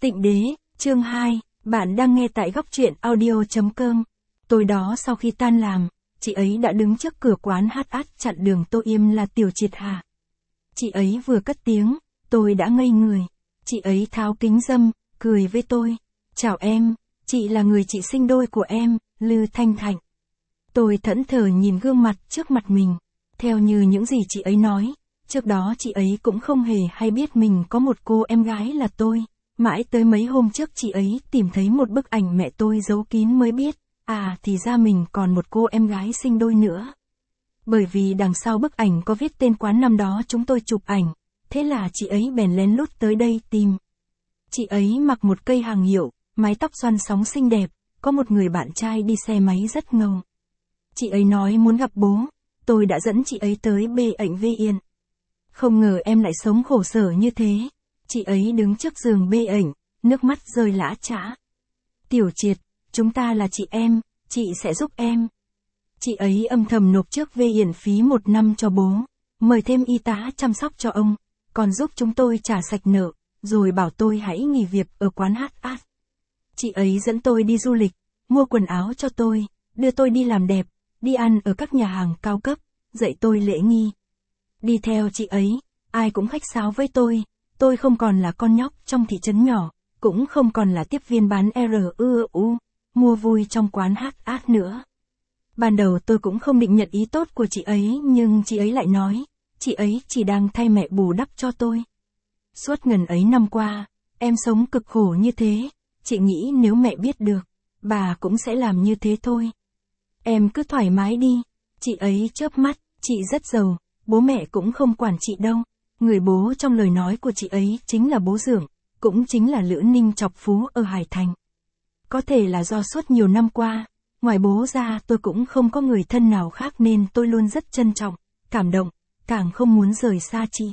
Tịnh Đế, chương 2, bạn đang nghe tại góc truyện audio.com. Tối đó sau khi tan làm, chị ấy đã đứng trước cửa quán hát chặn đường tôi. Im là Tiểu Triệt hả? Chị ấy vừa cất tiếng, tôi đã ngây người. Chị ấy tháo kính râm, cười với tôi. Chào em, chị là người chị sinh đôi của em, Lư Thanh Thanh. Tôi thẫn thờ nhìn gương mặt trước mặt mình. Theo như những gì chị ấy nói, trước đó chị ấy cũng không hề hay biết mình có một cô em gái là tôi. Mãi tới mấy hôm trước chị ấy tìm thấy một bức ảnh mẹ tôi giấu kín mới biết, thì ra mình còn một cô em gái sinh đôi nữa. Bởi vì đằng sau bức ảnh có viết tên quán năm đó chúng tôi chụp ảnh, thế là chị ấy bèn lén lút tới đây tìm. Chị ấy mặc một cây hàng hiệu, mái tóc xoăn sóng xinh đẹp, có một người bạn trai đi xe máy rất ngầu. Chị ấy nói muốn gặp bố, tôi đã dẫn chị ấy tới bệnh viện. Không ngờ em lại sống khổ sở như thế. Chị ấy đứng trước giường bệnh, nước mắt rơi lã chã. Tiểu Triệt, chúng ta là chị em, chị sẽ giúp em. Chị ấy âm thầm nộp trước viện phí 1 năm cho bố, mời thêm y tá chăm sóc cho ông, còn giúp chúng tôi trả sạch nợ, rồi bảo tôi hãy nghỉ việc ở quán hát. Chị ấy dẫn tôi đi du lịch, mua quần áo cho tôi, đưa tôi đi làm đẹp, đi ăn ở các nhà hàng cao cấp, dạy tôi lễ nghi. Đi theo chị ấy, ai cũng khách sáo với tôi không còn là con nhóc trong thị trấn nhỏ, cũng không còn là tiếp viên bán RUU, mua vui trong quán hát nữa. Ban đầu tôi cũng không định nhận ý tốt của chị ấy, nhưng chị ấy lại nói, chị ấy chỉ đang thay mẹ bù đắp cho tôi. Suốt ngần ấy năm qua, em sống cực khổ như thế, chị nghĩ nếu mẹ biết được, bà cũng sẽ làm như thế thôi. Em cứ thoải mái đi, chị ấy chớp mắt, chị rất giàu, bố mẹ cũng không quản chị đâu. Người bố trong lời nói của chị ấy chính là bố Dượng, cũng chính là Lữ Ninh Chọc Phú ở Hải Thành. Có thể là do suốt nhiều năm qua, ngoài bố ra tôi cũng không có người thân nào khác nên tôi luôn rất trân trọng, cảm động, càng không muốn rời xa chị.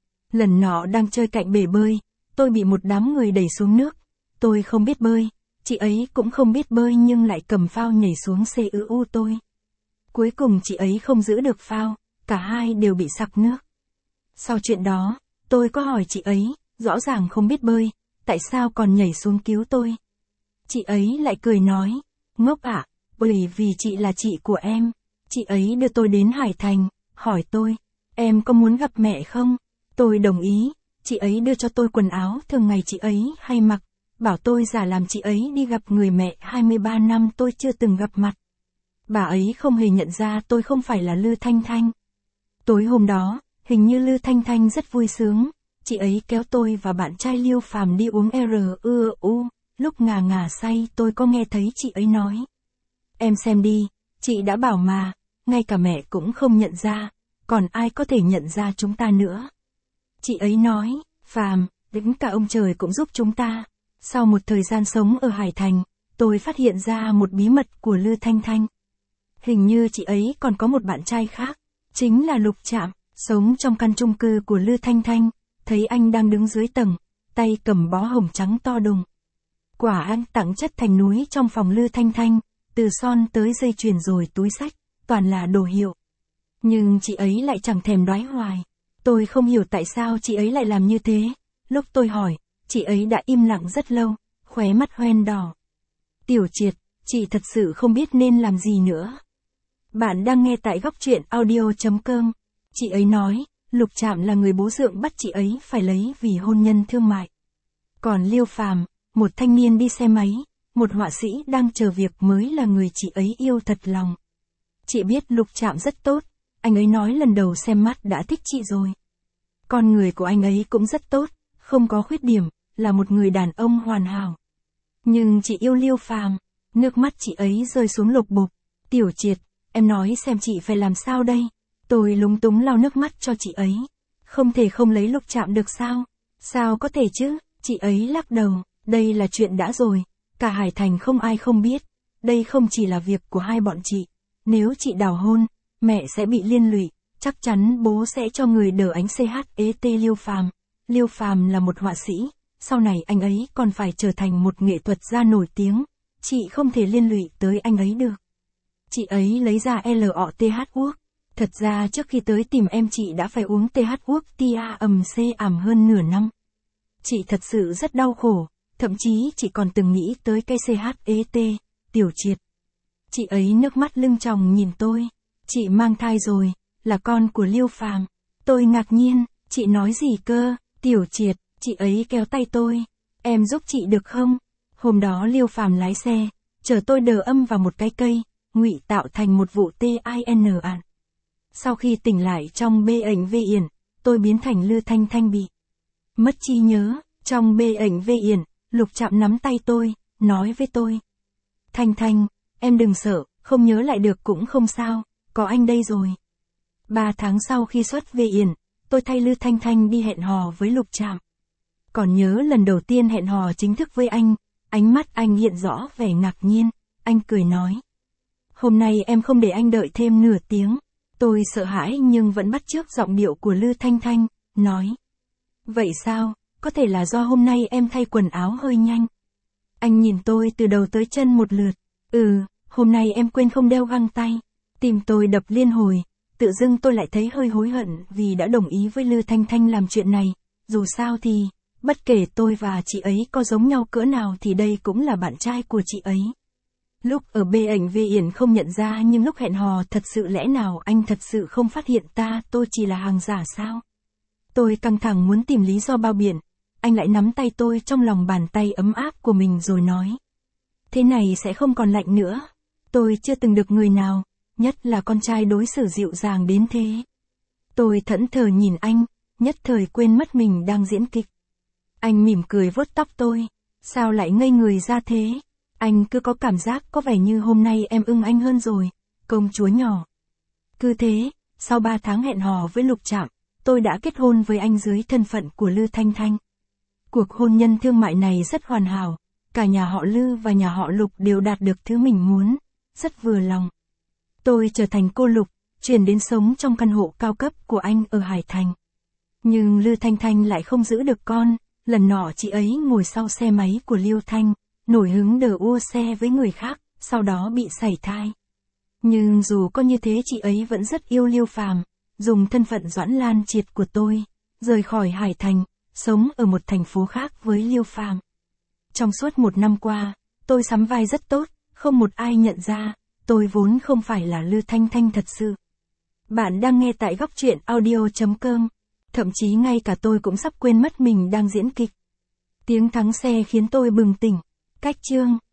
Lần nọ đang chơi cạnh bể bơi, tôi bị một đám người đẩy xuống nước. Tôi không biết bơi, chị ấy cũng không biết bơi nhưng lại cầm phao nhảy xuống CUU tôi. Cuối cùng chị ấy không giữ được phao, cả hai đều bị sặc nước. Sau chuyện đó, tôi có hỏi chị ấy, rõ ràng không biết bơi, tại sao còn nhảy xuống cứu tôi? Chị ấy lại cười nói, ngốc ạ, bởi vì chị là chị của em. Chị ấy đưa tôi đến Hải Thành, hỏi tôi, em có muốn gặp mẹ không? Tôi đồng ý, chị ấy đưa cho tôi quần áo thường ngày chị ấy hay mặc, bảo tôi giả làm chị ấy đi gặp người mẹ 23 năm tôi chưa từng gặp mặt. Bà ấy không hề nhận ra tôi không phải là Lư Thanh Thanh. Tối hôm đó, hình như Lư Thanh Thanh rất vui sướng, chị ấy kéo tôi và bạn trai Liêu Phàm đi uống RUU, lúc ngà ngà say tôi có nghe thấy chị ấy nói. Em xem đi, chị đã bảo mà, ngay cả mẹ cũng không nhận ra, còn ai có thể nhận ra chúng ta nữa. Chị ấy nói, Phàm, đến cả ông trời cũng giúp chúng ta. Sau một thời gian sống ở Hải Thành, tôi phát hiện ra một bí mật của Lư Thanh Thanh. Hình như chị ấy còn có một bạn trai khác, chính là Lục Trạm. Sống trong căn chung cư của Lư Thanh Thanh, thấy anh đang đứng dưới tầng, tay cầm bó hồng trắng to đùng. Quả anh tặng chất thành núi trong phòng Lư Thanh Thanh, từ son tới dây chuyền rồi túi xách, toàn là đồ hiệu. Nhưng chị ấy lại chẳng thèm đoái hoài. Tôi không hiểu tại sao chị ấy lại làm như thế. Lúc tôi hỏi, chị ấy đã im lặng rất lâu, khóe mắt hoen đỏ. Tiểu Triệt, chị thật sự không biết nên làm gì nữa. Bạn đang nghe tại góc truyện audio.com. Chị ấy nói, Lục Trạm là người bố Dượng bắt chị ấy phải lấy vì hôn nhân thương mại. Còn Liêu Phàm, một thanh niên đi xe máy, một họa sĩ đang chờ việc mới là người chị ấy yêu thật lòng. Chị biết Lục Trạm rất tốt, anh ấy nói lần đầu xem mắt đã thích chị rồi. Con người của anh ấy cũng rất tốt, không có khuyết điểm, là một người đàn ông hoàn hảo. Nhưng chị yêu Liêu Phàm, nước mắt chị ấy rơi xuống lục bục. Tiểu Triệt, em nói xem chị phải làm sao đây? Tôi lúng túng lau nước mắt cho chị ấy. Không thể không lấy Lục Trạm được sao? Sao có thể chứ? Chị ấy lắc đầu. Đây là chuyện đã rồi. Cả Hải Thành không ai không biết. Đây không chỉ là việc của hai bọn chị. Nếu chị đào hôn, mẹ sẽ bị liên lụy. Chắc chắn bố sẽ cho người đỡ ánh CHET Liêu Phàm. Liêu Phàm là một họa sĩ. Sau này anh ấy còn phải trở thành một nghệ thuật gia nổi tiếng. Chị không thể liên lụy tới anh ấy được. Chị ấy lấy ra LOTH Work. Thật ra trước khi tới tìm em chị đã phải uống TH Work tia C ảm hơn nửa năm. Chị thật sự rất đau khổ, Thậm chí chị còn từng nghĩ tới cái CHET, Tiểu Triệt. Chị ấy nước mắt lưng tròng nhìn tôi. Chị mang thai rồi, là con của Liêu Phàm. Tôi ngạc nhiên, chị nói gì cơ, Tiểu Triệt, chị ấy kéo tay tôi. Em giúp chị được không? Hôm đó Liêu Phàm lái xe, chở tôi đờ âm vào một cái cây, ngụy tạo thành một vụ TIN ạn. Sau khi tỉnh lại trong bệnh viện, tôi biến thành Lư Thanh Thanh bị mất trí nhớ. Trong bệnh viện, Lục Trạm nắm tay tôi, nói với tôi. Thanh Thanh, em đừng sợ, không nhớ lại được cũng không sao, có anh đây rồi. 3 tháng sau khi xuất viện, tôi thay Lư Thanh Thanh đi hẹn hò với Lục Trạm. Còn nhớ lần đầu tiên hẹn hò chính thức với anh, ánh mắt anh hiện rõ vẻ ngạc nhiên, anh cười nói. Hôm nay em không để anh đợi thêm nửa tiếng. Tôi sợ hãi nhưng vẫn bắt chước giọng điệu của Lư Thanh Thanh, nói. Vậy sao, có thể là do hôm nay em thay quần áo hơi nhanh. Anh nhìn tôi từ đầu tới chân một lượt. Hôm nay em quên không đeo găng tay. Tim tôi đập liên hồi, tự dưng tôi lại thấy hơi hối hận vì đã đồng ý với Lư Thanh Thanh làm chuyện này. Dù sao thì, bất kể tôi và chị ấy có giống nhau cỡ nào thì đây cũng là bạn trai của chị ấy. Lúc ở bệnh viện không nhận ra nhưng lúc hẹn hò thật sự lẽ nào anh thật sự không phát hiện tôi chỉ là hàng giả sao? Tôi căng thẳng muốn tìm lý do bao biện, anh lại nắm tay tôi trong lòng bàn tay ấm áp của mình rồi nói. Thế này sẽ không còn lạnh nữa. Tôi chưa từng được người nào, nhất là con trai đối xử dịu dàng đến thế. Tôi thẫn thờ nhìn anh, nhất thời quên mất mình đang diễn kịch. Anh mỉm cười vuốt tóc tôi. Sao lại ngây người ra thế? Anh cứ có cảm giác có vẻ như hôm nay em ưng anh hơn rồi, công chúa nhỏ. Cứ thế, sau 3 tháng hẹn hò với Lục Trạm, tôi đã kết hôn với anh dưới thân phận của Lư Thanh Thanh. Cuộc hôn nhân thương mại này rất hoàn hảo, cả nhà họ Lư và nhà họ Lục đều đạt được thứ mình muốn, rất vừa lòng. Tôi trở thành cô Lục, chuyển đến sống trong căn hộ cao cấp của anh ở Hải Thành. Nhưng Lư Thanh Thanh lại không giữ được con, lần nọ chị ấy ngồi sau xe máy của Liêu Thanh, nổi hứng đờ ua xe với người khác, sau đó bị sảy thai. Nhưng dù có như thế chị ấy vẫn rất yêu Liêu Phàm, dùng thân phận Doãn Lan Triệt của tôi, rời khỏi Hải Thành, sống ở một thành phố khác với Liêu Phàm. Trong suốt 1 năm qua, tôi sắm vai rất tốt, không một ai nhận ra, tôi vốn không phải là Lư Thanh Thanh thật sự. Bạn đang nghe tại góc truyện audio.com, thậm chí ngay cả tôi cũng sắp quên mất mình đang diễn kịch. Tiếng thắng xe khiến tôi bừng tỉnh, cách chương.